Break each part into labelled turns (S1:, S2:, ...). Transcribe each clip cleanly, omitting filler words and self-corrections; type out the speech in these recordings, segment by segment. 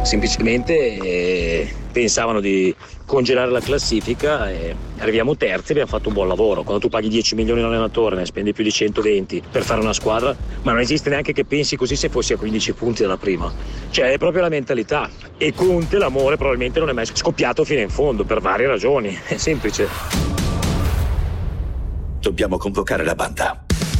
S1: semplicemente pensavano di congelare la classifica e arriviamo terzi e abbiamo fatto un buon lavoro. Quando tu paghi 10 milioni all'allenatore, ne spendi più di 120 per fare una squadra, ma non esiste neanche che pensi così se fossi a 15 punti dalla prima. Cioè è proprio la mentalità. E Conte l'amore probabilmente non è mai scoppiato fino in fondo per varie ragioni, è semplice.
S2: Dobbiamo convocare la banda.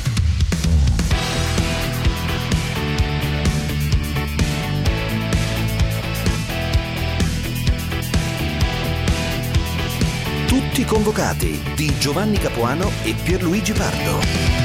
S3: Tutti convocati di Giovanni Capuano e Pierluigi Pardo.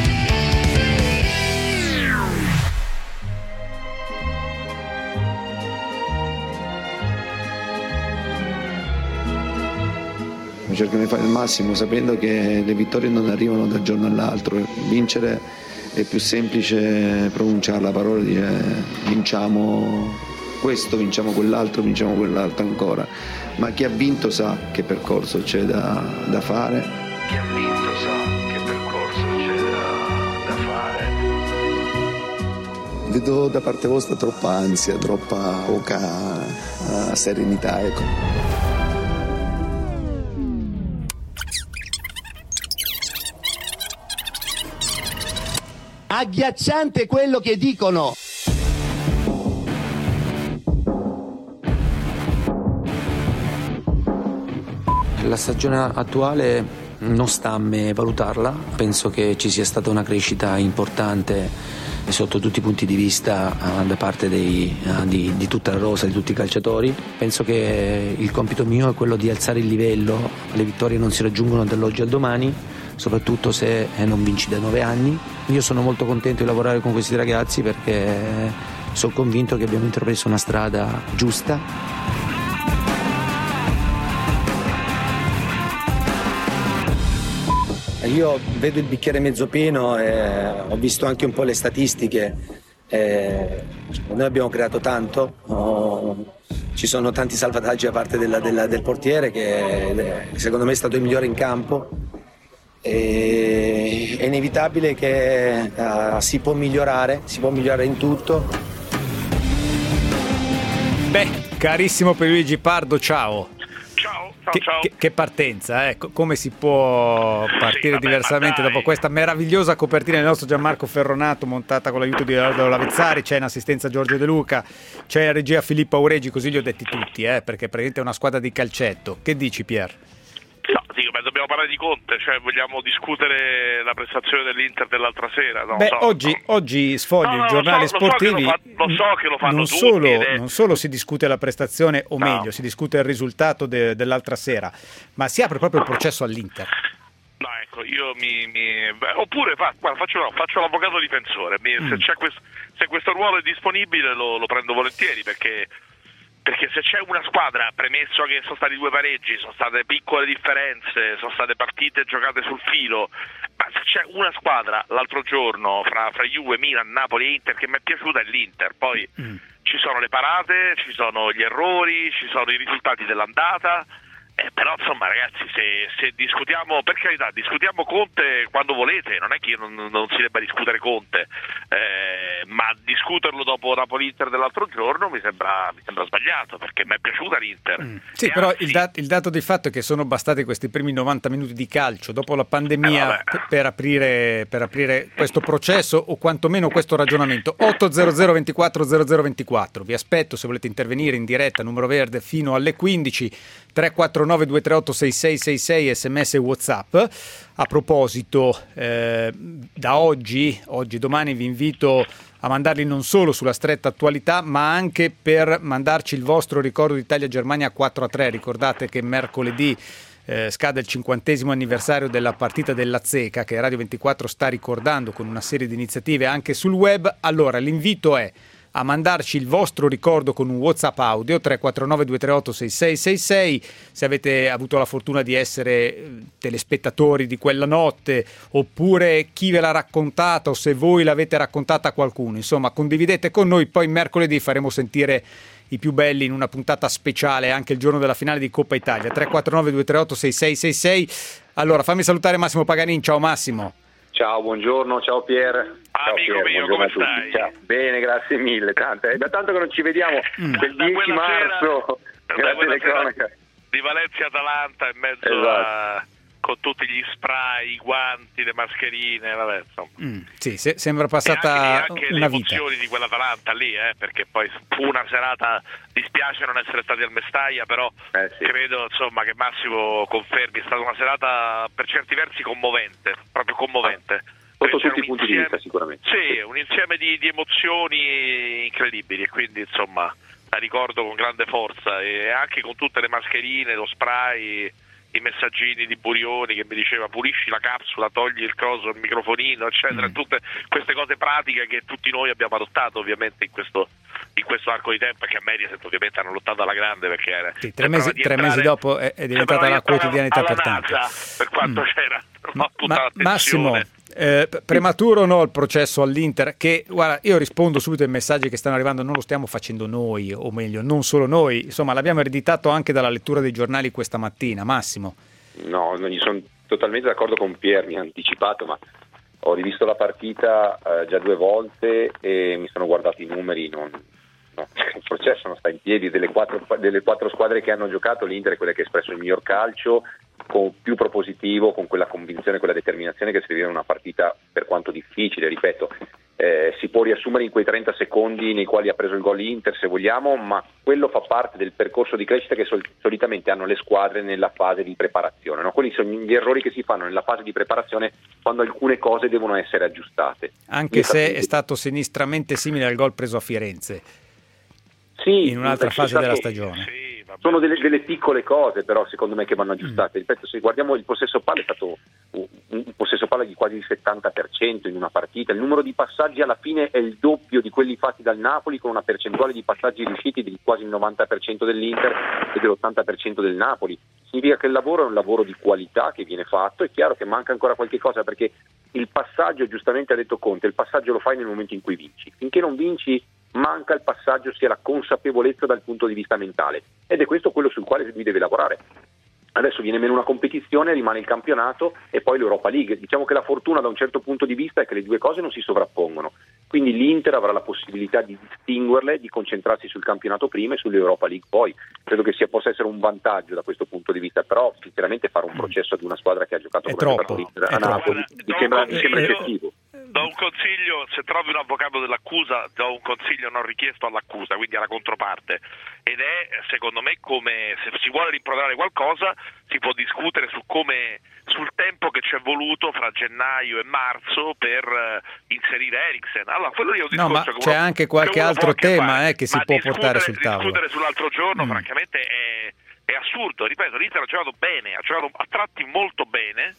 S4: Cerchiamo di fare il massimo sapendo che le vittorie non arrivano da un giorno all'altro. Vincere è più semplice pronunciare la parola, dire vinciamo questo, vinciamo quell'altro ancora. Ma chi ha vinto sa che percorso c'è da fare. Chi ha vinto sa che percorso c'è da fare. Vedo da parte vostra troppa ansia, troppa poca serenità, ecco.
S5: Agghiacciante quello che dicono.
S6: La stagione attuale non sta a me valutarla, penso che ci sia stata una crescita importante sotto tutti i punti di vista da parte di tutta la rosa, di tutti i calciatori. Penso che il compito mio è quello di alzare il livello, le vittorie non si raggiungono dall'oggi al domani, soprattutto se non vinci da 9 anni. Io sono molto contento di lavorare con questi ragazzi perché sono convinto che abbiamo intrapreso una strada giusta.
S7: Io vedo il bicchiere mezzo pieno e ho visto anche un po' le statistiche. Noi abbiamo creato tanto, ci sono tanti salvataggi da parte del portiere che secondo me è stato il migliore in campo. È inevitabile che si può migliorare in tutto.
S8: Beh, carissimo Pierluigi Pardo, ciao.
S9: Ciao.
S8: Che partenza, come si può partire diversamente dopo questa meravigliosa copertina del nostro Gianmarco Ferronato montata con l'aiuto di Leonardo Lavezzari, c'è in assistenza Giorgio De Luca, c'è in regia Filippo Auregi, così li ho detti tutti, perché praticamente è una squadra di calcetto. Che dici, Pier?
S9: No, dico, dobbiamo parlare di Conte, cioè vogliamo discutere la prestazione dell'Inter dell'altra sera.
S8: Oggi sfogli i giornali sportivi.
S9: Lo so che lo fanno tutti.
S8: Non solo si discute la prestazione, o meglio, si discute il risultato dell'altra sera, ma si apre proprio il processo all'Inter.
S9: No, ecco, io oppure faccio l'avvocato difensore. Se questo ruolo è disponibile lo prendo volentieri, perché se c'è una squadra, premesso che sono stati 2 pareggi, sono state piccole differenze, sono state partite giocate sul filo, ma se c'è una squadra l'altro giorno fra Juve, Milan, Napoli e Inter che mi è piaciuta è l'Inter. Poi ci sono le parate, ci sono gli errori, ci sono i risultati dell'andata. Però insomma ragazzi, se discutiamo, per carità, discutiamo Conte quando volete, non è che non si debba discutere Conte, ma discuterlo dopo Napoli-Inter dell'altro giorno mi sembra sbagliato, perché mi è piaciuta l'Inter.
S8: Sì, però il dato di fatto è che sono bastati questi primi 90 minuti di calcio dopo la pandemia per aprire questo processo, o quantomeno questo ragionamento. 800 24 0024, vi aspetto se volete intervenire in diretta, numero verde fino alle 15, 349 238 6666, sms e WhatsApp. A proposito, da oggi domani vi invito a mandarli non solo sulla stretta attualità, ma anche per mandarci il vostro ricordo di Italia-Germania 4-3. Ricordate che mercoledì scade il 50° anniversario della partita dell'Azzeca, che Radio 24 sta ricordando con una serie di iniziative anche sul web. Allora l'invito è a mandarci il vostro ricordo con un WhatsApp audio 349 238 6666, se avete avuto la fortuna di essere telespettatori di quella notte, oppure chi ve l'ha raccontata o se voi l'avete raccontata a qualcuno. Insomma, condividete con noi, poi mercoledì faremo sentire i più belli in una puntata speciale anche il giorno della finale di Coppa Italia. 349 238 6666. Allora fammi salutare Massimo Paganin. Ciao Massimo.
S10: Ciao, buongiorno, ciao Pier.
S9: Ciao, amico
S10: Pier,
S9: mio, come stai?
S10: Ciao. Bene, grazie mille, è da tanto che non ci vediamo, quel 10 marzo, nella telecronaca.
S9: Di Valencia-Atalanta in mezzo con tutti gli spray, i guanti, le mascherine, vabbè, insomma.
S8: Sì, sembra passata
S9: anche
S8: una
S9: le
S8: vita.
S9: emozioni di quell'Atalanta lì, perché poi fu una serata, dispiace non essere stati al Mestaglia, però credo insomma che Massimo confermi, è stata una serata per certi versi commovente, proprio commovente.
S10: Sotto tutti i punti di vista sicuramente.
S9: Sì, un insieme di emozioni incredibili, e quindi insomma la ricordo con grande forza, e anche con tutte le mascherine, lo spray, i messaggini di Burioni che mi diceva pulisci la capsula, togli il coso, il microfonino, eccetera, tutte queste cose pratiche che tutti noi abbiamo adottato ovviamente in questo arco di tempo, e che a Mediaset ovviamente hanno lottato alla grande, perché era
S8: sì, tre mesi dopo è diventata la quotidianità per tanti.
S9: Per quanto c'era tutta l'attenzione.
S8: Massimo, prematuro o no il processo all'Inter? Che guarda, io rispondo subito ai messaggi che stanno arrivando, non lo stiamo facendo noi, o meglio non solo noi, insomma l'abbiamo ereditato anche dalla lettura dei giornali questa mattina. Massimo?
S10: No, non gli sono totalmente d'accordo con Pier, mi ha anticipato, ma ho rivisto la partita già 2 volte e mi sono guardato i numeri, il processo non sta in piedi. Delle quattro squadre che hanno giocato, l'Inter è quella che ha espresso il miglior calcio, con più propositivo, con quella convinzione, quella determinazione che serviva in una partita per quanto difficile, ripeto, si può riassumere in quei 30 secondi nei quali ha preso il gol l'Inter se vogliamo, ma quello fa parte del percorso di crescita che solitamente hanno le squadre nella fase di preparazione, no? Quelli sono gli errori che si fanno nella fase di preparazione quando alcune cose devono essere aggiustate.
S8: Anche se è stato sinistramente simile al gol preso a Firenze.
S10: Sì,
S8: in un'altra fase della stagione.
S10: Sono delle piccole cose però secondo me che vanno aggiustate. Ripeto, se guardiamo il possesso palla, è stato un possesso palla di quasi il 70% in una partita. Il numero di passaggi alla fine è il doppio di quelli fatti dal Napoli, con una percentuale di passaggi riusciti di quasi il 90% dell'Inter e dell'80% del Napoli. Significa che il lavoro è un lavoro di qualità che viene fatto. È chiaro che manca ancora qualche cosa, perché il passaggio, giustamente ha detto Conte, il passaggio lo fai nel momento in cui vinci. Finché non vinci manca il passaggio, sia la consapevolezza dal punto di vista mentale, ed è questo quello sul quale lui deve lavorare. Adesso viene meno una competizione, rimane il campionato e poi l'Europa League. Diciamo che la fortuna da un certo punto di vista è che le due cose non si sovrappongono, quindi l'Inter avrà la possibilità di distinguerle, di concentrarsi sul campionato prima e sull'Europa League poi. Credo che possa essere un vantaggio da questo punto di vista, però sinceramente fare un processo ad una squadra che ha giocato a Napoli mi sembra eccessivo.
S9: Do un consiglio: se trovi un avvocato dell'accusa, do un consiglio non richiesto all'accusa, quindi alla controparte, ed è, secondo me, come se si vuole rimproverare qualcosa si può discutere sul tempo che c'è voluto fra gennaio e marzo per inserire Eriksen. Allora quello lì è un discorso,
S8: ma c'è anche qualche altro tema che si può portare sul tavolo.
S9: Discutere sull'altro giorno francamente è assurdo. Ripeto, l'Inter ha giocato bene, ha giocato a tratti molto bene,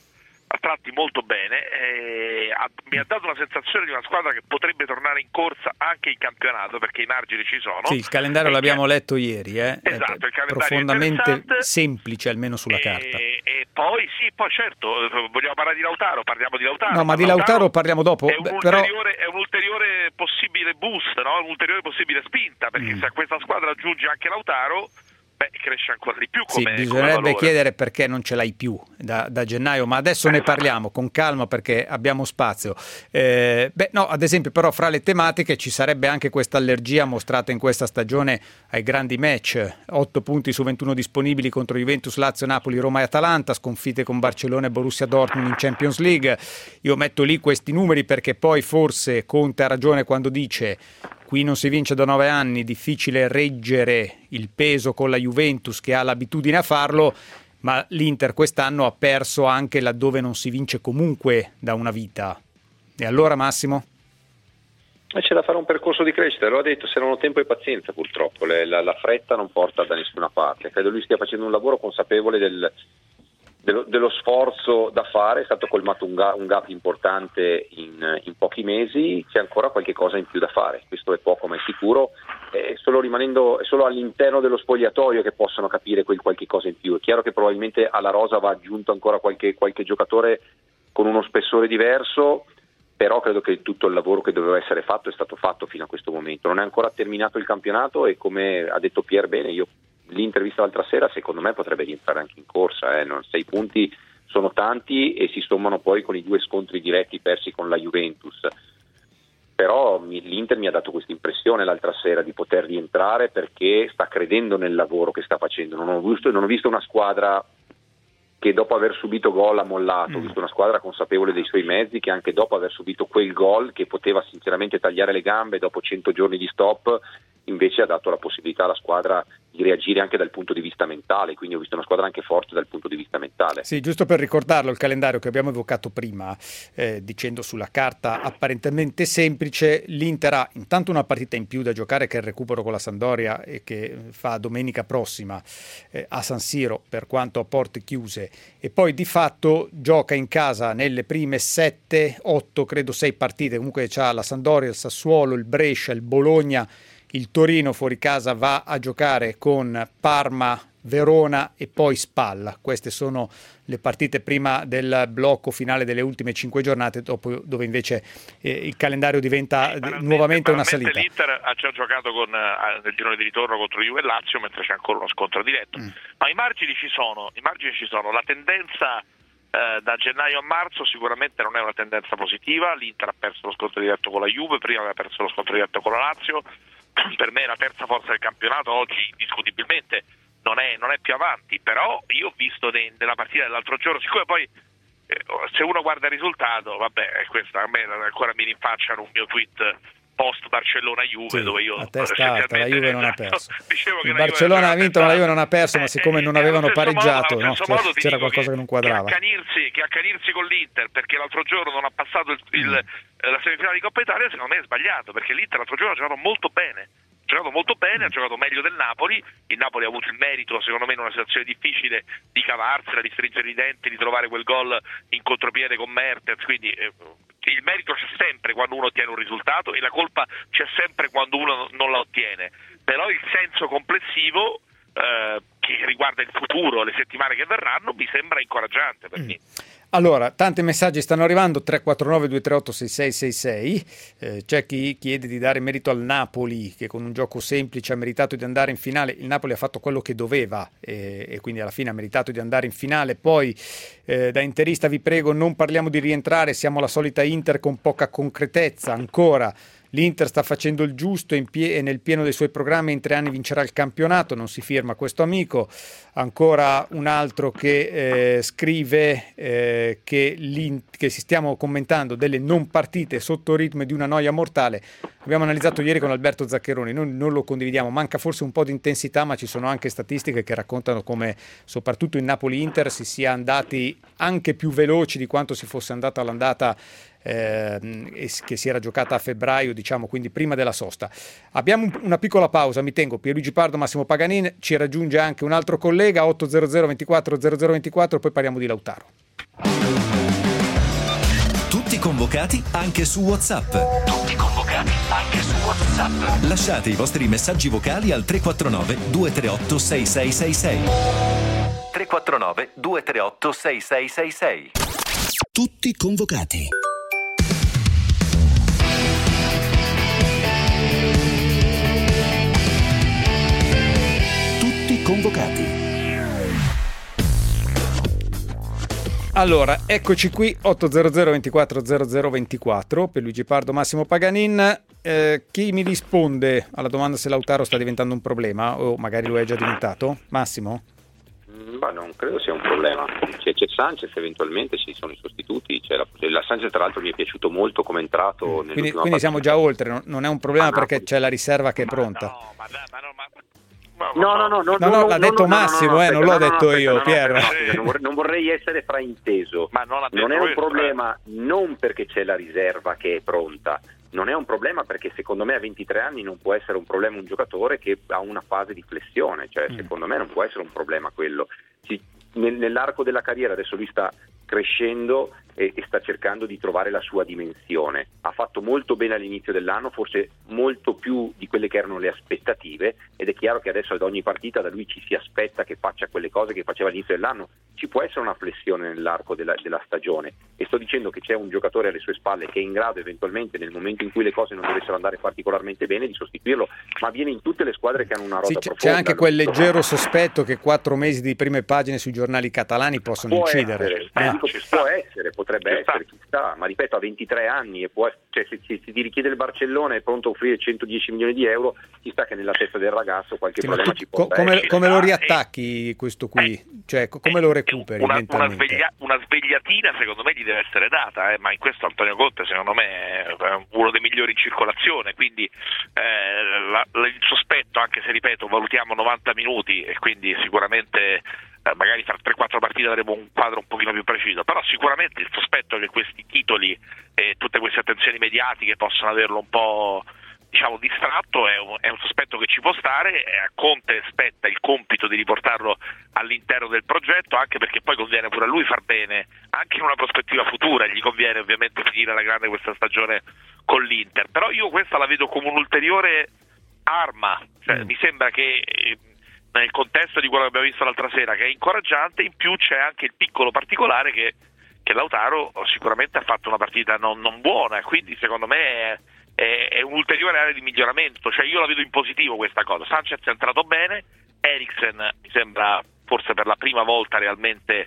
S9: mi ha dato la sensazione di una squadra che potrebbe tornare in corsa anche in campionato, perché i margini ci sono.
S8: Sì, il calendario l'abbiamo letto ieri,
S9: esatto, il calendario
S8: profondamente semplice, almeno sulla carta.
S9: E poi certo, vogliamo parlare di Lautaro, parliamo di Lautaro.
S8: No, ma di Lautaro parliamo dopo.
S9: È un ulteriore possibile boost, no? Un ulteriore possibile spinta, perché se a questa squadra aggiunge anche Lautaro, cresce ancora di più come
S8: bisognerebbe chiedere perché non ce l'hai più da gennaio, ma adesso ne parliamo con calma perché abbiamo spazio. Ad esempio, però fra le tematiche ci sarebbe anche questa allergia mostrata in questa stagione ai grandi match: 8 punti su 21 disponibili contro Juventus, Lazio, Napoli, Roma e Atalanta, sconfitte con Barcellona e Borussia Dortmund in Champions League. Io metto lì questi numeri perché poi forse Conte ha ragione quando dice: qui non si vince da 9 anni, difficile reggere il peso con la Juventus che ha l'abitudine a farlo, ma l'Inter quest'anno ha perso anche laddove non si vince comunque da una vita. E allora, Massimo?
S10: C'è da fare un percorso di crescita, l'ho detto, servono tempo e pazienza purtroppo, la fretta non porta da nessuna parte. Credo lui stia facendo un lavoro consapevole dello sforzo da fare, è stato colmato un gap importante in pochi mesi, c'è ancora qualche cosa in più da fare, questo è poco ma è sicuro, è solo all'interno dello spogliatoio che possono capire quel qualche cosa in più. È chiaro che probabilmente alla rosa va aggiunto ancora qualche giocatore con uno spessore diverso, però credo che tutto il lavoro che doveva essere fatto è stato fatto fino a questo momento. Non è ancora terminato il campionato e, come ha detto Pier bene, l'intervista l'altra sera secondo me potrebbe rientrare anche in corsa, 6 punti sono tanti e si sommano poi con i 2 scontri diretti persi con la Juventus. Però l'Inter mi ha dato questa impressione l'altra sera di poter rientrare perché sta credendo nel lavoro che sta facendo. Non ho visto una squadra che dopo aver subito gol ha mollato, ho visto una squadra consapevole dei suoi mezzi, che anche dopo aver subito quel gol che poteva sinceramente tagliare le gambe dopo 100 giorni di stop, invece ha dato la possibilità alla squadra di reagire anche dal punto di vista mentale, quindi ho visto una squadra anche forte dal punto di vista mentale.
S8: Sì, giusto per ricordarlo, il calendario che abbiamo evocato prima, dicendo sulla carta apparentemente semplice, l'Inter ha intanto una partita in più da giocare, che è il recupero con la Sampdoria e che fa domenica prossima a San Siro, per quanto a porte chiuse, e poi di fatto gioca in casa nelle prime 7-8, credo 6 partite, comunque c'ha la Sampdoria, il Sassuolo, il Brescia, il Bologna, il Torino fuori casa va a giocare con Parma, Verona e poi Spal. Queste sono le partite prima del blocco finale delle ultime 5 giornate, dopo dove invece il calendario diventa nuovamente una salita.
S9: L'Inter ha già giocato nel girone di ritorno contro Juve e Lazio, mentre c'è ancora uno scontro diretto. Ma i margini ci sono. La tendenza da gennaio a marzo sicuramente non è una tendenza positiva. L'Inter ha perso lo scontro diretto con la Juve, prima aveva perso lo scontro diretto con la Lazio. Per me è la terza forza del campionato, oggi indiscutibilmente non è più avanti, però io ho visto nella partita dell'altro giorno, siccome poi se uno guarda il risultato, vabbè, questa a me ancora mi rinfacciano un mio tweet post Barcellona-Juve, sì, dove io
S8: a testa alta, la Juve non ha perso.
S9: Dicevo che
S8: il Barcellona ha vinto, ma la Juve non ha perso, ma siccome non avevano pareggiato, c'era qualcosa che non quadrava.
S9: Che accanirsi con l'Inter perché l'altro giorno non ha passato la semifinale di Coppa Italia, secondo me è sbagliato, perché l'Inter l'altro giorno ha giocato molto bene, ha giocato meglio del Napoli. Il Napoli ha avuto il merito, secondo me, in una situazione difficile di cavarsela, di stringere i denti, di trovare quel gol in contropiede con Mertens, quindi il merito c'è sempre quando uno ottiene un risultato e la colpa c'è sempre quando uno non la ottiene, però il senso complessivo che riguarda il futuro, le settimane che verranno, mi sembra incoraggiante per me.
S8: Allora, tanti messaggi stanno arrivando, 349-238-6666, c'è chi chiede di dare merito al Napoli, che con un gioco semplice ha meritato di andare in finale. Il Napoli ha fatto quello che doveva e quindi alla fine ha meritato di andare in finale. Poi da interista vi prego, non parliamo di rientrare, siamo la solita Inter con poca concretezza ancora. L'Inter sta facendo il giusto e nel pieno dei suoi programmi in 3 anni vincerà il campionato, non si firma questo amico. Ancora un altro che scrive che si stiamo commentando delle non partite sotto ritmo e di una noia mortale. Abbiamo analizzato ieri con Alberto Zaccheroni, noi non lo condividiamo, manca forse un po' di intensità, ma ci sono anche statistiche che raccontano come soprattutto in Napoli-Inter si sia andati anche più veloci di quanto si fosse andata all'andata che si era giocata a febbraio, diciamo, quindi prima della sosta. Abbiamo una piccola pausa, mi tengo Pierluigi Pardo, Massimo Paganin, ci raggiunge anche un altro collega 800 24 0024, poi parliamo di Lautaro.
S3: Tutti convocati anche su WhatsApp. Lasciate i vostri messaggi vocali al 349 238 6666. 349 238 6666. Tutti convocati. Convocati.
S8: Allora, eccoci qui, 800 24 0024 per Luigi Pardo, Massimo Paganin. Chi mi risponde alla domanda se Lautaro sta diventando un problema o magari lo è già diventato? Massimo?
S10: Ma non credo sia un problema. C'è Sanchez, eventualmente ci sono i sostituti. La Sanchez, tra l'altro, mi è piaciuto molto come è entrato.
S8: Quindi siamo già oltre, non è un problema perché c'è la riserva che è pronta.
S10: No,
S8: l'ha detto Massimo, non l'ho detto io, Pier.
S10: Non vorrei essere frainteso.
S9: Ma
S10: non è un problema non perché c'è la riserva che è pronta, non è un problema perché secondo me a 23 anni non può essere un problema un giocatore che ha una fase di flessione, cioè secondo me non può essere un problema quello. Nell'arco della carriera adesso lui sta crescendo e sta cercando di trovare la sua dimensione. Ha fatto molto bene all'inizio dell'anno, forse molto più di quelle che erano le aspettative, ed è chiaro che adesso ad ogni partita da lui ci si aspetta che faccia quelle cose che faceva all'inizio dell'anno. ci può essere una flessione nell'arco della stagione, e sto dicendo che c'è un giocatore alle sue spalle che è in grado eventualmente, nel momento in cui le cose non dovessero andare particolarmente bene, di sostituirlo, ma avviene in tutte le squadre che hanno una rosa profonda.
S8: C'è anche quel leggero sospetto che 4 mesi di prime pagine sui giornali catalani possono incidere.
S10: Potrebbe essere, ci sta, ma ripeto, a 23 anni, e se ti richiede il Barcellona è pronto a offrire 110 milioni di euro, ci sta che nella testa del ragazzo qualche problema ci può essere.
S8: Come lo riattacchi questo qui? Cioè, come lo recuperi mentalmente?
S9: Una svegliatina secondo me gli deve essere data, ma in questo Antonio Conte secondo me è uno dei migliori in circolazione, quindi il sospetto, anche se ripeto valutiamo 90 minuti e quindi sicuramente magari fra 3-4 partite avremo un quadro un pochino più preciso, però sicuramente il sospetto che questi titoli e tutte queste attenzioni mediatiche possano averlo un po' distratto è un sospetto che ci può stare. A Conte spetta il compito di riportarlo all'interno del progetto, anche perché poi conviene pure a lui far bene, anche in una prospettiva futura gli conviene ovviamente finire alla grande questa stagione con l'Inter, però io questa la vedo come un'ulteriore arma, mi sembra che nel contesto di quello che abbiamo visto l'altra sera, che è incoraggiante, in più c'è anche il piccolo particolare che Lautaro sicuramente ha fatto una partita non buona, quindi secondo me è un'ulteriore area di miglioramento, cioè io la vedo in positivo questa cosa. Sanchez è entrato bene, Eriksen mi sembra forse per la prima volta realmente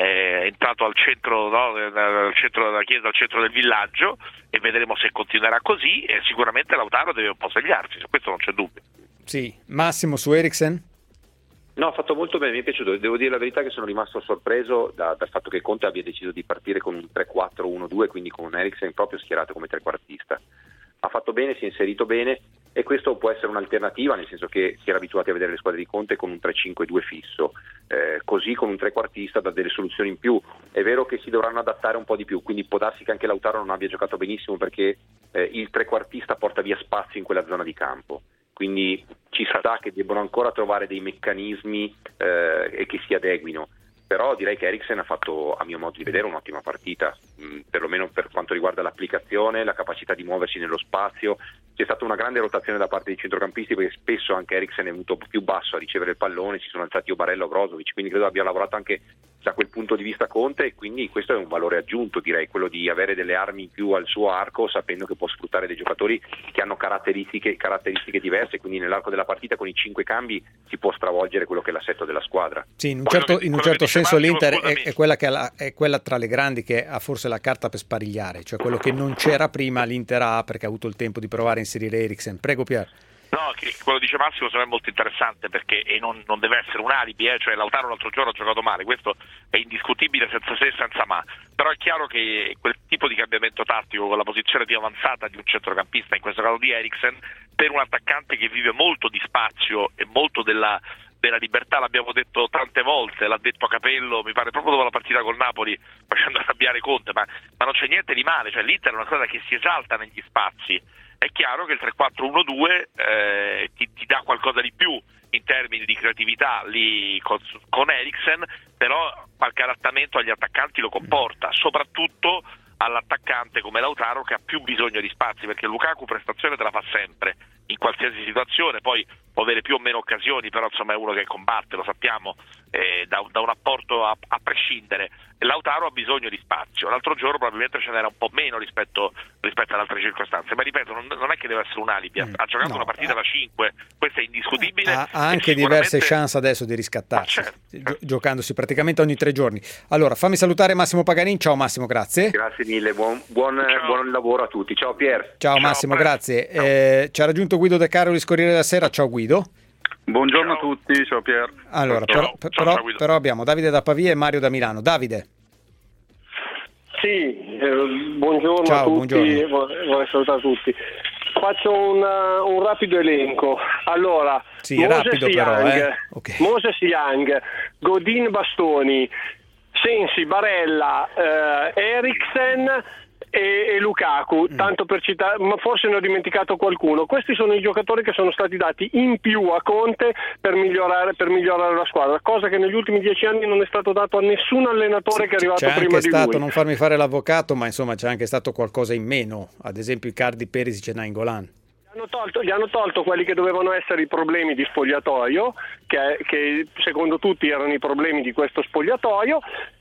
S9: è entrato al centro, al centro della chiesa, al centro del villaggio, e vedremo se continuerà così, e sicuramente Lautaro deve un po' svegliarsi, su questo non c'è dubbio.
S8: Sì, Massimo su Eriksen?
S10: No, ha fatto molto bene, mi è piaciuto. Devo dire la verità che sono rimasto sorpreso dal fatto che Conte abbia deciso di partire con un 3-4-1-2, quindi con un Eriksen proprio schierato come trequartista. Ha fatto bene, si è inserito bene, e questo può essere un'alternativa, nel senso che si era abituati a vedere le squadre di Conte con un 3-5-2 fisso, così con un trequartista dà delle soluzioni in più. È vero che si dovranno adattare un po' di più, quindi può darsi che anche Lautaro non abbia giocato benissimo perché il trequartista porta via spazio in quella zona di campo, quindi ci sta che debbano ancora trovare dei meccanismi e che si adeguino. Però direi che Eriksen ha fatto, a mio modo di vedere, un'ottima partita, perlomeno per quanto riguarda l'applicazione, la capacità di muoversi nello spazio. C'è stata una grande rotazione da parte dei centrocampisti, perché spesso anche Eriksen è venuto più basso a ricevere il pallone, si sono alzati Barella o Brozovic, quindi credo abbia lavorato anche da quel punto di vista Conte, e quindi questo è un valore aggiunto, direi, quello di avere delle armi in più al suo arco, sapendo che può sfruttare dei giocatori che hanno caratteristiche diverse, quindi nell'arco della partita con i 5 cambi si può stravolgere quello che è l'assetto della squadra.
S8: Sì, in un certo senso l'Inter è quella tra le grandi che ha forse la carta per sparigliare, cioè quello che non c'era prima l'Inter ha, perché ha avuto il tempo di provare a inserire Eriksen. Prego Pier.
S9: No, quello dice Massimo secondo me è molto interessante, perché non deve essere un alibi, cioè Lautaro l'altro giorno ha giocato male, questo è indiscutibile, senza se e senza ma, però è chiaro che quel tipo di cambiamento tattico con la posizione più avanzata di un centrocampista, in questo caso di Eriksen, per un attaccante che vive molto di spazio e molto della libertà, l'abbiamo detto tante volte, l'ha detto Capello, mi pare proprio dopo la partita col Napoli, facendo arrabbiare Conte, ma non c'è niente di male, cioè l'Inter è una squadra che si esalta negli spazi. È chiaro che il 3-4-1-2 ti dà qualcosa di più in termini di creatività lì con Eriksen, però qualche adattamento agli attaccanti lo comporta, soprattutto all'attaccante come Lautaro, che ha più bisogno di spazi, perché Lukaku prestazione te la fa sempre in qualsiasi situazione, poi può avere più o meno occasioni, però insomma è uno che combatte, lo sappiamo, da un apporto a prescindere. Lautaro ha bisogno di spazio, l'altro giorno probabilmente ce n'era un po' meno rispetto ad altre circostanze, ma ripeto, non è che deve essere un alibi, ha giocato una partita da 5, questo è indiscutibile.
S8: Ha anche diverse chance adesso di riscattarsi, giocandosi praticamente ogni 3 giorni. Allora, fammi salutare Massimo Paganin. Ciao Massimo, grazie.
S10: Grazie mille, buon lavoro a tutti. Ciao Pier.
S8: Ciao Massimo, grazie. Ci ha raggiunto Guido De Carolis, Corriere della Sera. Ciao Guido.
S11: Buongiorno a tutti, ciao Pier.
S8: Allora, però abbiamo Davide da Pavia e Mario da Milano. Davide.
S12: Sì, buongiorno a tutti,
S8: buongiorno.
S12: Vorrei salutare tutti. Faccio un rapido elenco. Allora,
S8: sì, rapido però, okay.
S12: Moses Young, Godin Bastoni, Sensi, Barella, Eriksen e Lukaku, tanto per citare, ma forse ne ho dimenticato qualcuno. Questi sono i giocatori che sono stati dati in più a Conte per migliorare la squadra, cosa che negli ultimi 10 anni non è stato dato a nessun allenatore che è arrivato prima di lui.
S8: C'è anche stato, non farmi fare l'avvocato, ma insomma c'è anche stato qualcosa in meno, ad esempio Icardi, Perisic e Nainggolan.
S12: Gli hanno tolto quelli che dovevano essere i problemi di spogliatoio, che secondo tutti erano i problemi di questo spogliatoio,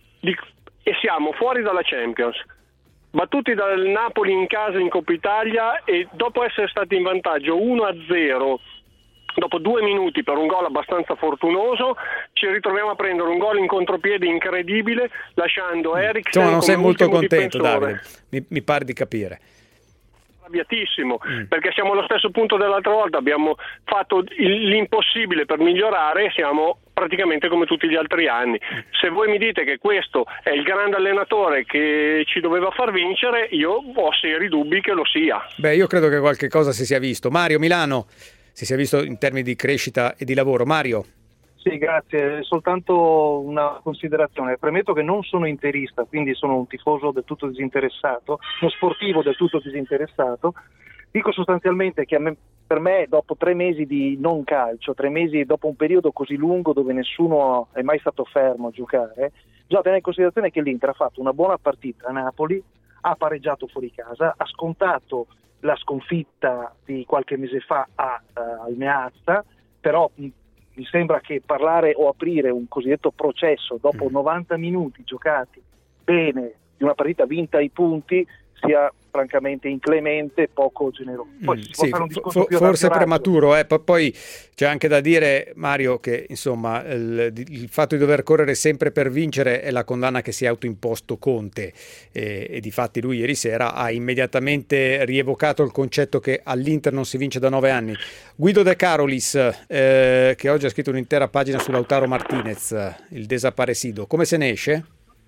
S12: e siamo fuori dalla Champions, battuti dal Napoli in casa in Coppa Italia, e dopo essere stati in vantaggio 1-0 dopo 2 minuti per un gol abbastanza fortunoso, ci ritroviamo a prendere un gol in contropiede incredibile, lasciando Eriksen.
S8: Insomma, non sei molto contento,
S12: difensore.
S8: Davide, mi pare di capire.
S12: Arrabbiatissimo, perché siamo allo stesso punto dell'altra volta, abbiamo fatto l'impossibile per migliorare e siamo praticamente come tutti gli altri anni. Se voi mi dite che questo è il grande allenatore che ci doveva far vincere, io ho seri dubbi che lo sia.
S8: Beh, io credo che qualche cosa si sia visto. Mario, Milano, si sia visto in termini di crescita e di lavoro. Mario?
S13: Sì, grazie. Soltanto una considerazione. Premetto che non sono interista, quindi sono un tifoso del tutto disinteressato, uno sportivo del tutto disinteressato. Dico sostanzialmente che per me, dopo 3 mesi di non calcio, 3 mesi dopo un periodo così lungo dove nessuno è mai stato fermo a giocare, bisogna tenere in considerazione che l'Inter ha fatto una buona partita a Napoli, ha pareggiato fuori casa, ha scontato la sconfitta di qualche mese fa al Meazza, però mi sembra che parlare o aprire un cosiddetto processo dopo 90 minuti giocati bene di una partita vinta ai punti sia francamente inclemente, poco generoso. Poi
S8: sì, forse prematuro, poi c'è anche da dire, Mario, che insomma il fatto di dover correre sempre per vincere è la condanna che si è autoimposto Conte, e difatti lui ieri sera ha immediatamente rievocato il concetto che all'Inter non si vince da 9 anni. Guido De Carolis, che oggi ha scritto un'intera pagina su Lautaro Martinez, il desaparecido, come se ne esce?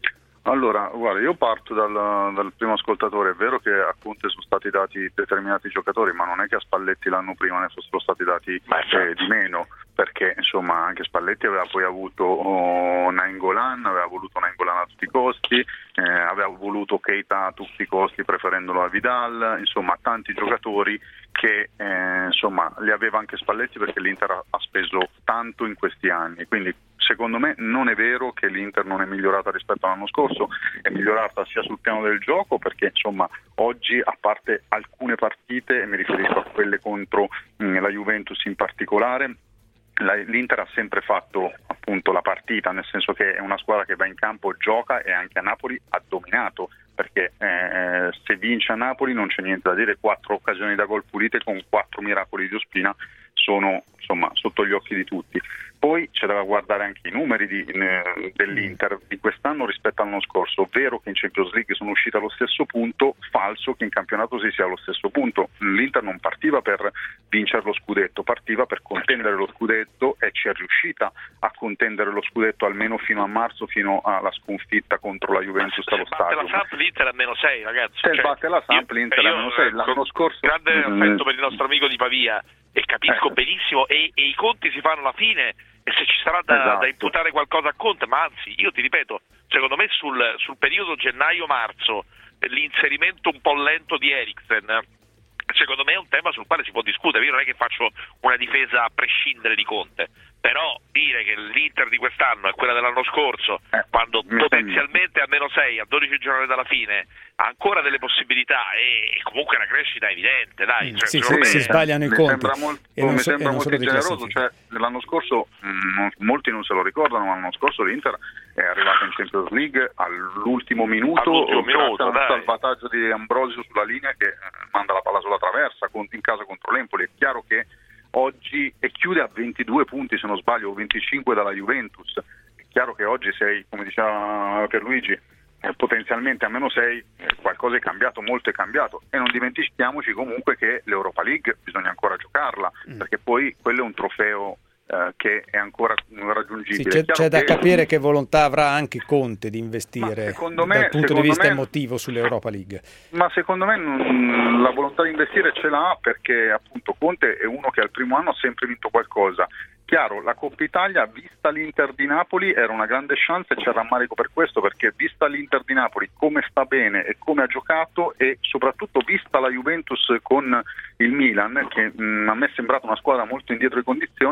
S11: Allora, guarda, io parto dal primo ascoltatore. È vero che a Conte sono stati dati determinati giocatori, ma non è che a Spalletti l'anno prima ne sono stati dati di meno, perché insomma anche Spalletti aveva poi avuto Nainggolan, aveva voluto Nainggolan a tutti i costi, aveva voluto Keita a tutti i costi preferendolo a Vidal, insomma tanti giocatori che insomma li aveva anche Spalletti, perché l'Inter ha speso tanto in questi anni. Quindi secondo me non è vero che l'Inter non è migliorata rispetto all'anno scorso, è migliorata sia sul piano del gioco, perché insomma oggi, a parte alcune partite, e mi riferisco a quelle contro la Juventus in particolare, l'Inter ha sempre fatto appunto la partita, nel senso che è una squadra che va in campo, gioca, e anche a Napoli ha dominato, perché se vince a Napoli non c'è niente da dire. 4 occasioni da gol pulite con 4 miracoli di Ospina sono insomma sotto gli occhi di tutti. Poi c'è da guardare anche i numeri dell'Inter di quest'anno rispetto all'anno scorso. Vero che in Champions League sono uscite allo stesso punto, falso che in campionato si sia allo stesso punto. L'Inter non partiva per vincere lo scudetto, partiva per contendere lo scudetto, e ci è riuscita a contendere lo scudetto almeno fino a marzo, fino alla sconfitta contro la Juventus allo stadio.
S9: La Samp, l'Inter a -6, ragazzi.
S11: Se batte la Samp, l'Inter a -6 l'anno scorso.
S9: Grande affetto per il nostro amico di Pavia, e capisco benissimo, e i conti si fanno alla fine, e se ci sarà da imputare qualcosa a Conte, ma anzi, io ti ripeto, secondo me sul periodo gennaio-marzo l'inserimento un po' lento di Eriksen, secondo me è un tema sul quale si può discutere. Io non è che faccio una difesa a prescindere di Conte, però dire che l'Inter di quest'anno è quella dell'anno scorso, quando potenzialmente a -6, a 12 giornate dalla fine, ha ancora delle possibilità, e comunque una crescita evidente, dai. Cioè,
S8: si sbagliano i conti.
S11: Mi sembra molto generoso. Cioè, l'anno scorso molti non se lo ricordano, ma l'anno scorso l'Inter è arrivata in Champions League all'ultimo minuto, grazie a un salvataggio di Ambrosio sulla linea che manda la palla sulla traversa in casa contro l'Empoli. È chiaro che oggi, e chiude a 22 punti se non sbaglio, o 25 dalla Juventus. È chiaro che oggi sei, come diceva Pierluigi, potenzialmente a -6, qualcosa è cambiato, molto è cambiato, e non dimentichiamoci comunque che l'Europa League bisogna ancora giocarla, perché poi quello è un trofeo che è ancora raggiungibile.
S8: Sì, c'è da capire che volontà avrà anche Conte di investire dal punto di vista emotivo sull'Europa League.
S11: Ma secondo me la volontà di investire ce l'ha, perché appunto Conte è uno che al primo anno ha sempre vinto qualcosa. Chiaro, la Coppa Italia, vista l'Inter di Napoli, era una grande chance, e c'è rammarico per questo, perché vista l'Inter di Napoli come sta bene e come ha giocato, e soprattutto vista la Juventus con il Milan, che a me è sembrata una squadra molto indietro di condizione,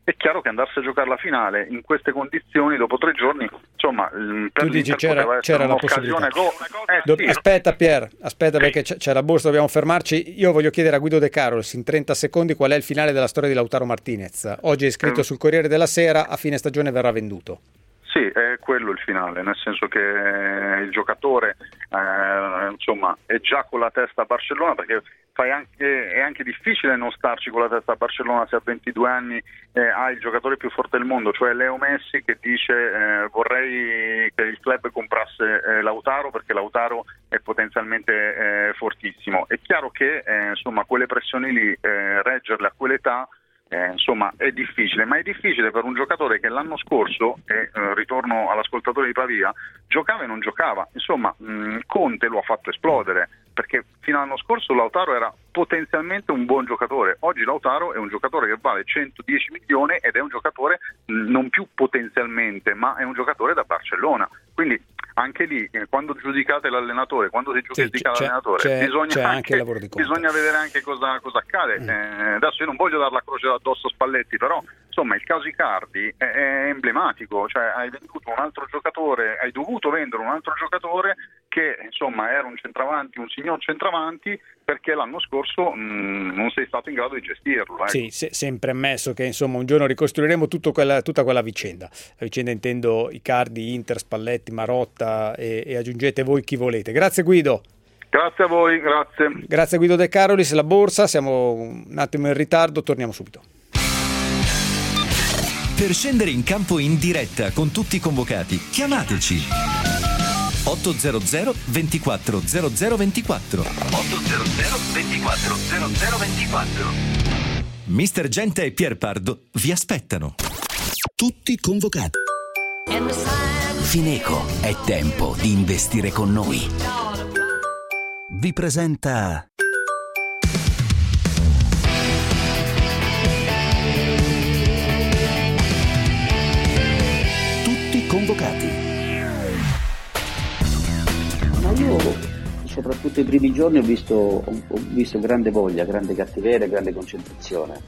S11: È chiaro che andarsi a giocare la finale in queste condizioni dopo 3 giorni, insomma, per
S8: tu dici
S11: l'Inter
S8: c'era la
S11: un'occasione
S8: possibilità.
S11: sì.
S8: Aspetta Pier, perché c'è la borsa, dobbiamo fermarci. Io voglio chiedere a Guido De Carolis in 30 secondi qual è il finale della storia di Lautaro Martinez. Oggi è iscritto sul Corriere della Sera, a fine stagione verrà venduto.
S11: Sì, è quello il finale, nel senso che il giocatore insomma è già con la testa a Barcellona, perché è anche difficile non starci con la testa a Barcellona se a 22 anni hai il giocatore più forte del mondo, cioè Leo Messi, che dice vorrei che il club comprasse Lautaro perché Lautaro è potenzialmente fortissimo. È chiaro che insomma quelle pressioni lì, reggerle a quell'età, insomma è difficile, ma è difficile per un giocatore che l'anno scorso, ritorno all'ascoltatore di Pavia, giocava e non giocava. Insomma, Conte lo ha fatto esplodere, perché fino all'anno scorso Lautaro era potenzialmente un buon giocatore. Oggi Lautaro è un giocatore che vale 110 milioni ed è un giocatore non più potenzialmente, ma è un giocatore da Barcellona. Quindi anche lì, quando giudicate l'allenatore, quando si giudica l'allenatore, bisogna vedere anche cosa accade. Adesso io non voglio dare la croce addosso a Spalletti, però insomma il caso Icardi è emblematico, cioè hai venduto un altro giocatore, hai dovuto vendere un altro giocatore che insomma era un centravanti, un signor centravanti, perché l'anno scorso non sei stato in grado di gestirlo. Ecco.
S8: Sì, sempre ammesso che insomma un giorno ricostruiremo tutta quella vicenda. La vicenda intendo Icardi, Inter, Spalletti, Marotta e aggiungete voi chi volete. Grazie Guido.
S11: Grazie a voi, grazie.
S8: Grazie Guido De Carolis, la borsa, siamo un attimo in ritardo, torniamo subito.
S14: Per scendere in campo in diretta con tutti i convocati, chiamateci 800 24 0024 800 24 0024. Mister Gente e Pier Pardo vi aspettano.
S3: Tutti convocati. Fineco, è tempo di investire con noi. Vi presenta Tutti convocati.
S15: Ma io soprattutto i primi giorni ho visto grande voglia, grande cattiveria, grande concentrazione.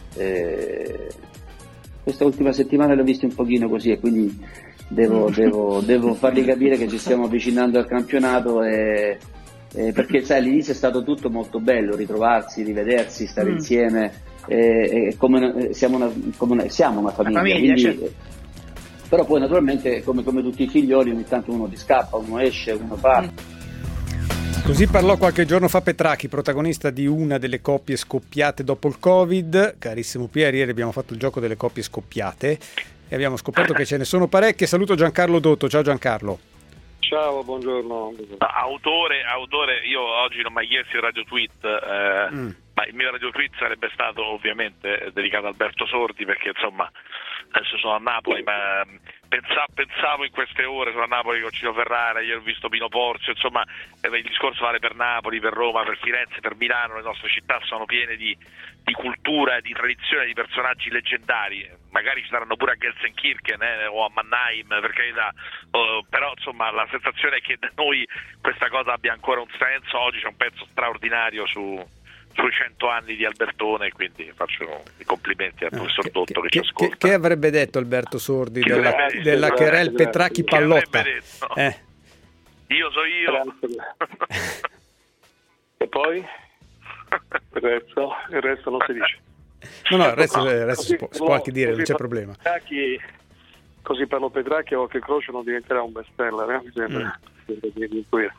S15: Questa ultima settimana l'ho visto un pochino così e quindi devo fargli capire che ci stiamo avvicinando al campionato perché sai, all'inizio è stato tutto molto bello, ritrovarsi, rivedersi, stare insieme, siamo una famiglia, quindi, certo. Però poi naturalmente come tutti i figlioli ogni tanto uno ti scappa, uno esce, uno fa.
S8: Così parlò qualche giorno fa Petracchi, protagonista di una delle coppie scoppiate dopo il Covid. Carissimo Pier, ieri abbiamo fatto il gioco delle coppie scoppiate e abbiamo scoperto che ce ne sono parecchie. Saluto Giancarlo Dotto. Ciao Giancarlo.
S12: Ciao, buongiorno.
S9: Autore, io oggi non mi ho chiesto il radio tweet, ma il mio radio tweet sarebbe stato ovviamente dedicato a Alberto Sordi, perché insomma adesso sono a Napoli, ma pensavo in queste ore, sono a Napoli con Cino Ferrara, ieri ho visto Pino Porzio, insomma il discorso vale per Napoli, per Roma, per Firenze, per Milano. Le nostre città sono piene di cultura, di tradizione, di personaggi leggendari. Magari ci saranno pure a Gelsenkirchen o a Mannheim, per carità, però insomma la sensazione è che da noi questa cosa abbia ancora un senso. Oggi c'è un pezzo straordinario sui 100 anni di Albertone, quindi faccio i complimenti al professor Dotto che ci ascolta.
S8: Che avrebbe detto Alberto Sordi della Querel Petracchi Pallotta?
S9: Io so io.
S12: E poi? Il resto non si dice.
S8: No, il resto si può anche dire, non c'è problema.
S12: Così parlo Petracchi, o che Croce non diventerà un bestseller, mi sembra di intuire.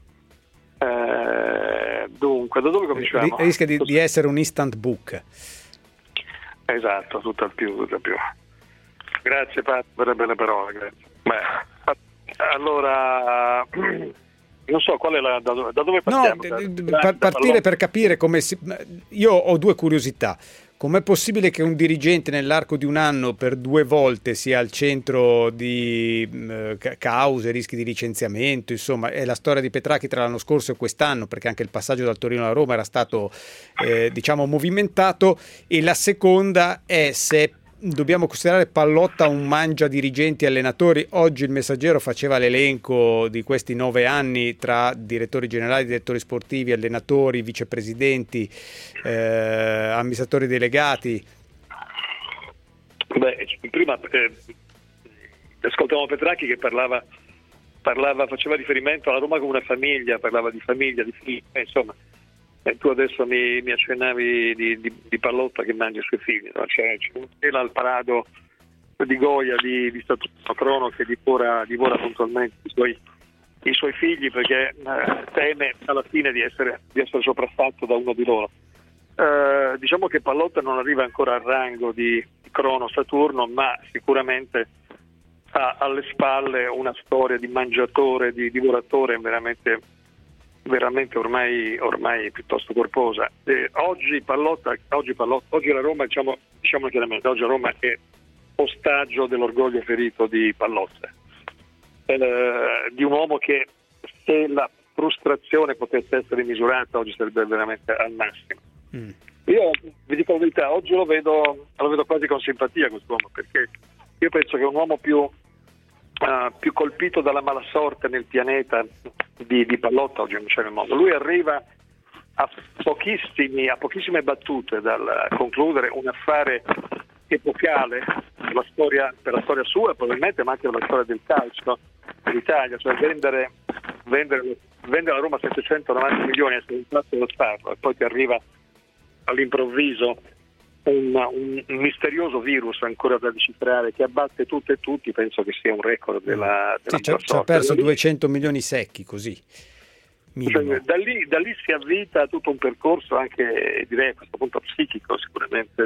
S12: Dunque, da dove cominciamo?
S8: Rischia di essere un instant book.
S12: Esatto, tutto al più. Grazie Pat per le belle parole, grazie. Allora, non so qual è da dove partiamo?
S8: Partire per capire come io ho due curiosità. Com'è possibile che un dirigente nell'arco di un anno per 2 volte sia al centro di cause, rischi di licenziamento? Insomma, è la storia di Petracchi tra l'anno scorso e quest'anno, perché anche il passaggio dal Torino alla Roma era stato movimentato. E la seconda è se dobbiamo considerare Pallotta un mangia dirigenti e allenatori. Oggi il Messaggero faceva l'elenco di questi 9 anni tra direttori generali, direttori sportivi, allenatori, vicepresidenti, amministratori delegati.
S16: Prima ascoltavamo Petracchi che faceva riferimento alla Roma come una famiglia, parlava di famiglia, di figli, insomma. Tu adesso mi accennavi di Pallotta che mangia i suoi figli, no? C'è un tela al parado di Goya, di Saturno Crono che divora puntualmente i suoi figli perché teme alla fine di essere sopraffatto da uno di loro. Diciamo che Pallotta non arriva ancora al rango di Crono Saturno, ma sicuramente ha alle spalle una storia di mangiatore, di divoratore veramente ormai piuttosto corposa. Oggi la Roma, diciamo chiaramente, oggi la Roma è ostaggio dell'orgoglio ferito di Pallotta, di un uomo che, se la frustrazione potesse essere misurata, oggi sarebbe veramente al massimo. Io vi dico la verità, oggi lo vedo quasi con simpatia quest'uomo, perché io penso che un uomo più colpito dalla mala sorte nel pianeta di Pallotta oggi non c'è nel mondo. Lui arriva a pochissime battute dal concludere un affare epocale per la storia sua probabilmente, ma anche per la storia del calcio d'Italia, cioè vendere la Roma a 790 milioni e essere in classe dello Stato, e poi ti arriva all'improvviso un misterioso virus ancora da decifrare che abbatte tutto e tutti. Penso che sia un record della
S8: ci ha perso 200 milioni secchi così.
S16: Cioè, da lì si avvita tutto un percorso anche, direi a questo punto psichico sicuramente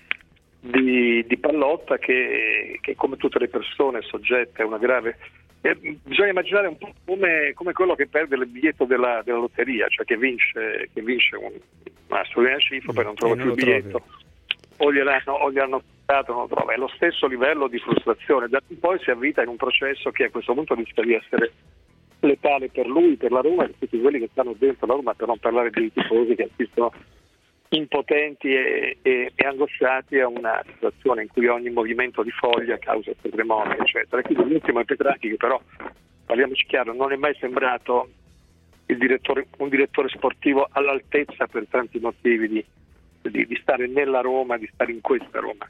S16: di Pallotta che come tutte le persone soggette a una grave bisogna immaginare un po' come quello che perde il biglietto della lotteria, cioè che vince una straordinaria cifra, poi non trova più il biglietto, o gliel'hanno dato, non lo trova. È lo stesso livello di frustrazione. Da poi si avvita in un processo che a questo punto rischia di essere letale per lui, per la Roma e per tutti quelli che stanno dentro la Roma, per non parlare dei tifosi che assistono impotenti e angosciati a una situazione in cui ogni movimento di foglia causa terremoti, eccetera. Quindi l'ultimo è Petracchi, che però, parliamoci chiaro, non è mai sembrato un direttore sportivo all'altezza per tanti motivi di stare nella Roma, di stare in questa Roma.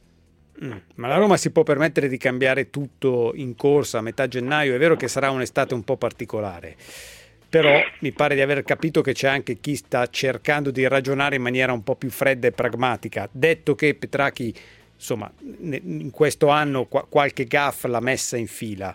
S8: Ma la Roma si può permettere di cambiare tutto in corsa a metà gennaio? È vero che sarà un'estate un po' particolare, però mi pare di aver capito che c'è anche chi sta cercando di ragionare in maniera un po' più fredda e pragmatica, detto che Petracchi, insomma, in questo anno qualche gaffe l'ha messa in fila.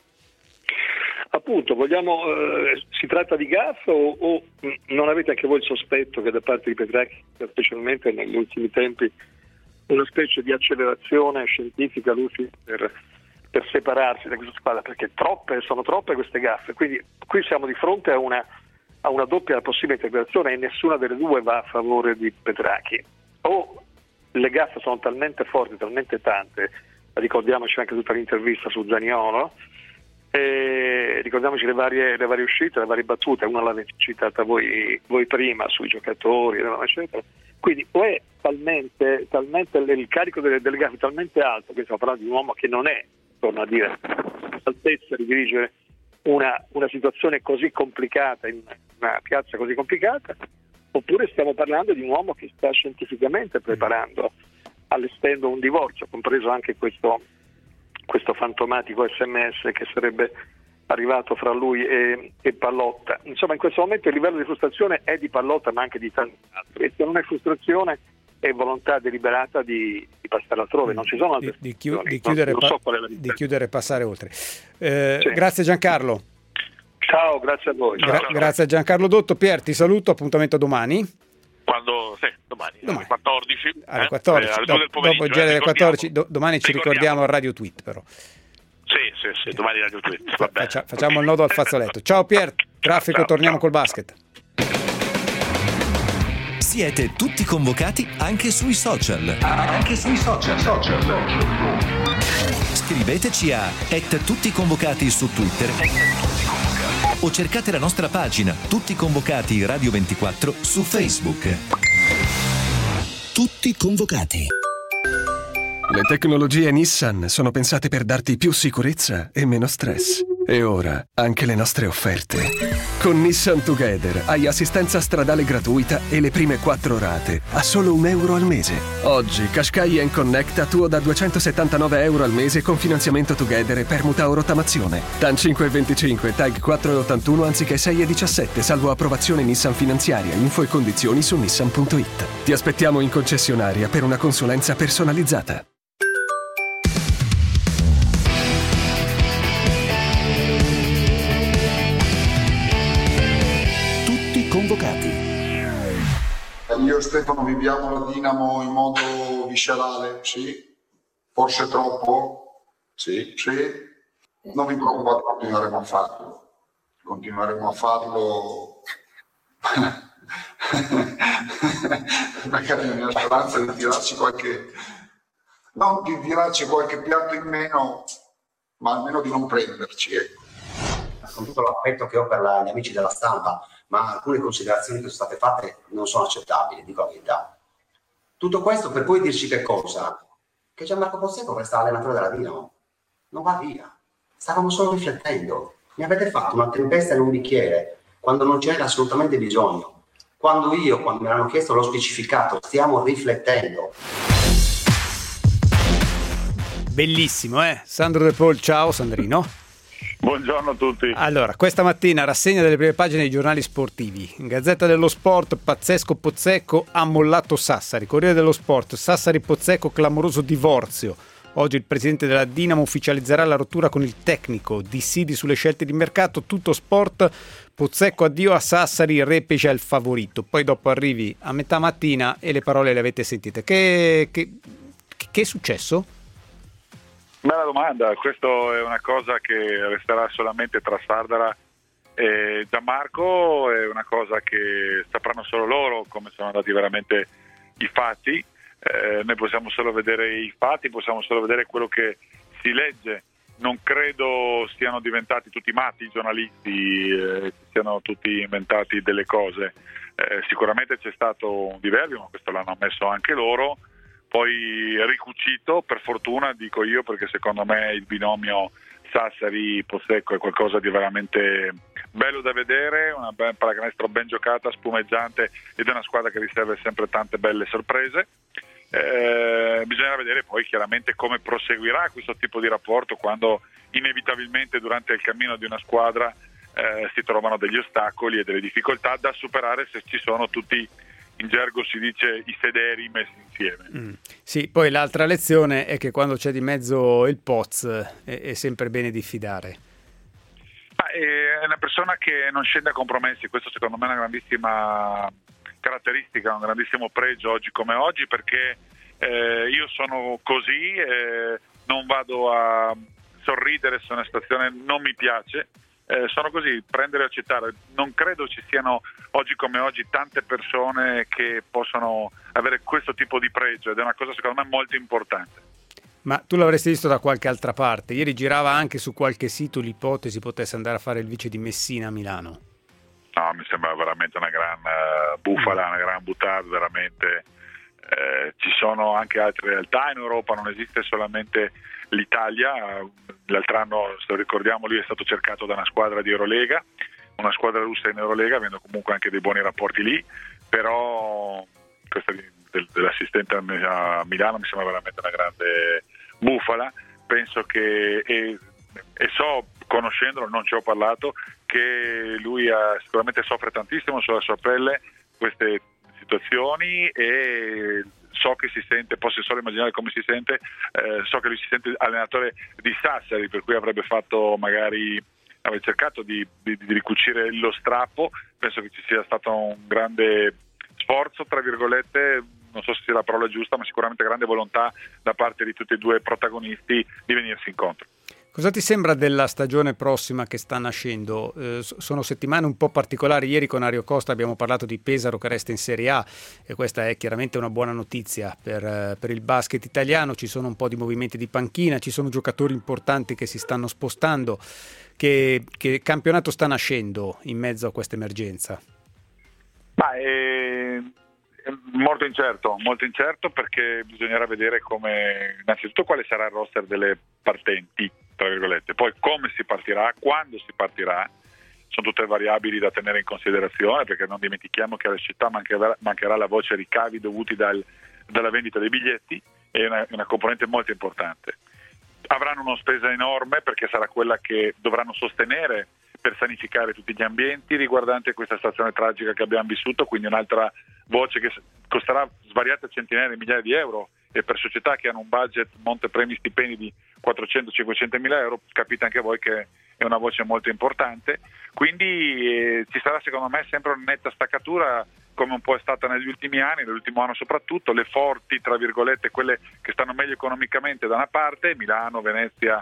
S16: Appunto, si tratta di gaffe o non avete anche voi il sospetto che da parte di Petracchi, specialmente negli ultimi tempi, una specie di accelerazione scientifica lucida per separarsi da questa squadra, perché sono troppe queste gaffe, quindi qui siamo di fronte a una doppia possibile interpretazione e nessuna delle due va a favore di Petracchi. O le gaffe sono talmente forti, talmente tante, ricordiamoci anche tutta l'intervista su Zaniolo, ricordiamoci le varie uscite, le varie battute, una l'avete citata voi prima sui giocatori, eccetera. Quindi o è talmente il carico delle gaffe talmente alto che stiamo parlando di un uomo che non è, torno a dire, all'altezza di dirigere una situazione così complicata in una piazza così complicata, oppure stiamo parlando di un uomo che sta scientificamente preparando allestendo un divorzio, compreso anche questo fantomatico SMS che sarebbe arrivato fra lui e Pallotta. Insomma, in questo momento il livello di frustrazione è di Pallotta, ma anche di tanti altri, e se non è frustrazione è volontà deliberata di passare altrove, non ci sono altre
S8: di chiudere e passare oltre. Sì. Grazie Giancarlo.
S16: Ciao, grazie a voi.
S8: Grazie a Giancarlo Dotto. Pier, ti saluto, appuntamento domani.
S9: Domani. Alle 14.
S8: Alle 14.
S9: Alle 2 del pomeriggio.
S8: Dopo il genere 14, domani ci ricordiamo al Radio Tweet però.
S9: Sì, domani Radio Tweet.
S8: Facciamo il nodo al fazzoletto. Ciao Pier, traffico, torniamo col basket.
S14: Siete tutti convocati anche sui social. Scriveteci a @tutticonvocati su Twitter o cercate la nostra pagina Tutti Convocati Radio 24 su Facebook.
S3: Tutti convocati.
S17: Le tecnologie Nissan sono pensate per darti più sicurezza e meno stress. E ora anche le nostre offerte. Con Nissan Together hai assistenza stradale gratuita e le prime 4 rate a solo €1 al mese. Oggi Qashqai and Connect a tuo da €279 al mese con finanziamento Together e permuta o rottamazione. TAN 5,25, TAG 4,81 anziché 6,17, salvo approvazione Nissan finanziaria. Info e condizioni su nissan.it. Ti aspettiamo in concessionaria per una consulenza personalizzata.
S3: Convocati.
S18: Io e Stefano viviamo la Dinamo in modo viscerale, sì, forse troppo, sì. Non vi preoccupate, continueremo a farlo magari nella speranza di tirarci qualche piatto in meno, ma almeno di non prenderci, ecco.
S19: Con tutto l'affetto che ho per gli amici della stampa, ma alcune considerazioni che sono state fatte non sono accettabili, dico la verità. Tutto questo per poi dirci che cosa? Che Gianmarco Pozzecco resta allenatore della Dinamo. Non va via. Stavamo solo riflettendo. Mi avete fatto una tempesta in un bicchiere quando non c'era assolutamente bisogno. Quando me l'hanno chiesto, l'ho specificato. Stiamo riflettendo.
S8: Bellissimo, Sandro De Paul, ciao Sandrino.
S11: Buongiorno a tutti.
S8: Allora, questa mattina rassegna delle prime pagine dei giornali sportivi. In Gazzetta dello Sport, pazzesco Pozzecco ha mollato Sassari. Corriere dello Sport, Sassari-Pozzecco, clamoroso divorzio. Oggi il presidente della Dinamo ufficializzerà la rottura con il tecnico. Dissidi sulle scelte di mercato, Tutto Sport, Pozzecco addio a Sassari, Repeja il favorito. Poi dopo arrivi a metà mattina e le parole le avete sentite. Che è successo?
S11: Bella domanda, questo è una cosa che resterà solamente tra Sardara e Gianmarco, è una cosa che sapranno solo loro come sono andati veramente i fatti. Noi possiamo solo vedere i fatti, possiamo solo vedere quello che si legge. Non credo siano diventati tutti matti i giornalisti, siano tutti inventati delle cose. Sicuramente c'è stato un diverbio, ma questo l'hanno ammesso anche loro. Poi ricucito, per fortuna dico io, perché secondo me il binomio Sassari-Pozzecco è qualcosa di veramente bello da vedere, una pallacanestro ben giocata, spumeggiante, ed è una squadra che riserva sempre tante belle sorprese. Bisognerà vedere poi chiaramente come proseguirà questo tipo di rapporto quando inevitabilmente durante il cammino di una squadra si trovano degli ostacoli e delle difficoltà da superare, se ci sono tutti, in gergo si dice, i sederi messi insieme.
S8: Sì, poi l'altra lezione è che quando c'è di mezzo il Poz è sempre bene diffidare.
S11: È una persona che non scende a compromessi, questo secondo me è una grandissima caratteristica, un grandissimo pregio oggi come oggi, perché io sono così, non vado a sorridere se una situazione non mi piace. Sono così, prendere e accettare. Non credo ci siano oggi come oggi tante persone che possono avere questo tipo di pregio, ed è una cosa secondo me molto importante.
S8: Ma tu l'avresti visto da qualche altra parte? Ieri girava anche su qualche sito l'ipotesi potesse andare a fare il vice di Messina a Milano.
S11: No, mi sembra veramente una gran bufala, una gran buttata, veramente. Ci sono anche altre realtà in Europa, non esiste solamente l'Italia. L'altro anno, se lo ricordiamo, lui è stato cercato da una squadra di Eurolega, una squadra russa in Eurolega, avendo comunque anche dei buoni rapporti lì, però questa dell'assistente a Milano mi sembra veramente una grande bufala. Penso che, e so, conoscendolo, non ci ho parlato, che lui sicuramente soffre tantissimo sulla sua pelle queste situazioni, e so che si sente, posso solo immaginare come si sente, so che lui si sente allenatore di Sassari, per cui avrebbe cercato di ricucire lo strappo. Penso che ci sia stato un grande sforzo, tra virgolette, non so se sia la parola giusta, ma sicuramente grande volontà da parte di tutti e due i protagonisti di venirsi incontro.
S8: Cosa ti sembra della stagione prossima che sta nascendo? Sono settimane un po' particolari. Ieri con Ario Costa abbiamo parlato di Pesaro che resta in Serie A, e questa è chiaramente una buona notizia per il basket italiano. Ci sono un po' di movimenti di panchina, ci sono giocatori importanti che si stanno spostando. Che campionato sta nascendo in mezzo a questa emergenza?
S11: È molto incerto, perché bisognerà vedere innanzitutto quale sarà il roster delle partenti, tra virgolette. Poi come si partirà, quando si partirà, sono tutte variabili da tenere in considerazione, perché non dimentichiamo che alla città mancherà la voce ricavi dovuti dalla vendita dei biglietti, è una componente molto importante. Avranno una spesa enorme, perché sarà quella che dovranno sostenere per sanificare tutti gli ambienti riguardante questa stazione tragica che abbiamo vissuto, quindi un'altra voce che costerà svariate centinaia di migliaia di euro, e per società che hanno un budget monte premi stipendi di 400-500 mila euro, capite anche voi che è una voce molto importante. Quindi ci sarà secondo me sempre una netta staccatura, come un po' è stata negli ultimi anni, nell'ultimo anno soprattutto, le forti tra virgolette, quelle che stanno meglio economicamente da una parte, Milano, Venezia,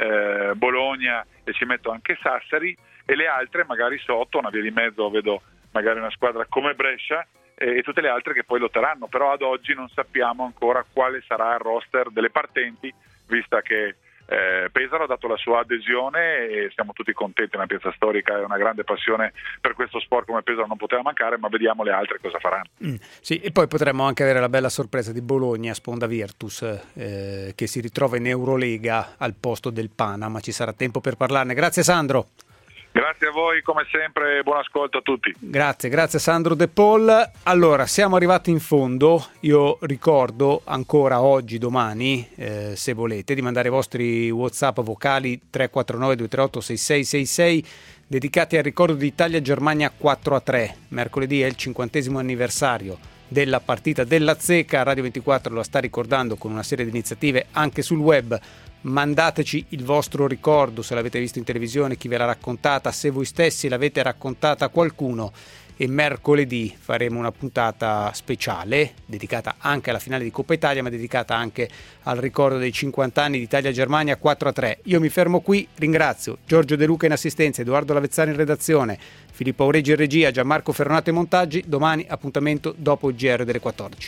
S11: Bologna, e ci metto anche Sassari, e le altre magari sotto, una via di mezzo, vedo magari una squadra come Brescia e tutte le altre che poi lotteranno, però ad oggi non sappiamo ancora quale sarà il roster delle partenti, vista che Pesaro ha dato la sua adesione e siamo tutti contenti, una piazza storica e una grande passione per questo sport come Pesaro non poteva mancare, ma vediamo le altre cosa faranno.
S8: Sì, e poi potremmo anche avere la bella sorpresa di Bologna, sponda Virtus, che si ritrova in Eurolega al posto del Panama. Ci sarà tempo per parlarne. Grazie Sandro.
S11: Grazie a voi come sempre, buon ascolto a tutti.
S8: Grazie Sandro De Paul. Allora, siamo arrivati in fondo. Io ricordo ancora oggi, domani, se volete, di mandare i vostri WhatsApp vocali 349 238 6666 dedicati al ricordo di Italia-Germania 4-3. Mercoledì è il 50° anniversario della partita della Zecca. Radio 24 lo sta ricordando con una serie di iniziative anche sul web. Mandateci il vostro ricordo, se l'avete visto in televisione, chi ve l'ha raccontata, se voi stessi l'avete raccontata a qualcuno, e mercoledì faremo una puntata speciale dedicata anche alla finale di Coppa Italia, ma dedicata anche al ricordo dei 50 anni di Italia-Germania 4-3. Io mi fermo qui, ringrazio Giorgio De Luca in assistenza, Edoardo Lavezzani in redazione, Filippo Auregi in regia, Gianmarco Ferronato in montaggi. Domani appuntamento dopo il GR delle 14.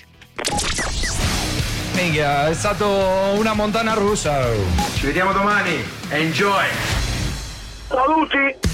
S20: Minchia, è stato una montagna russa.
S21: Ci vediamo domani. Enjoy.
S12: Saluti.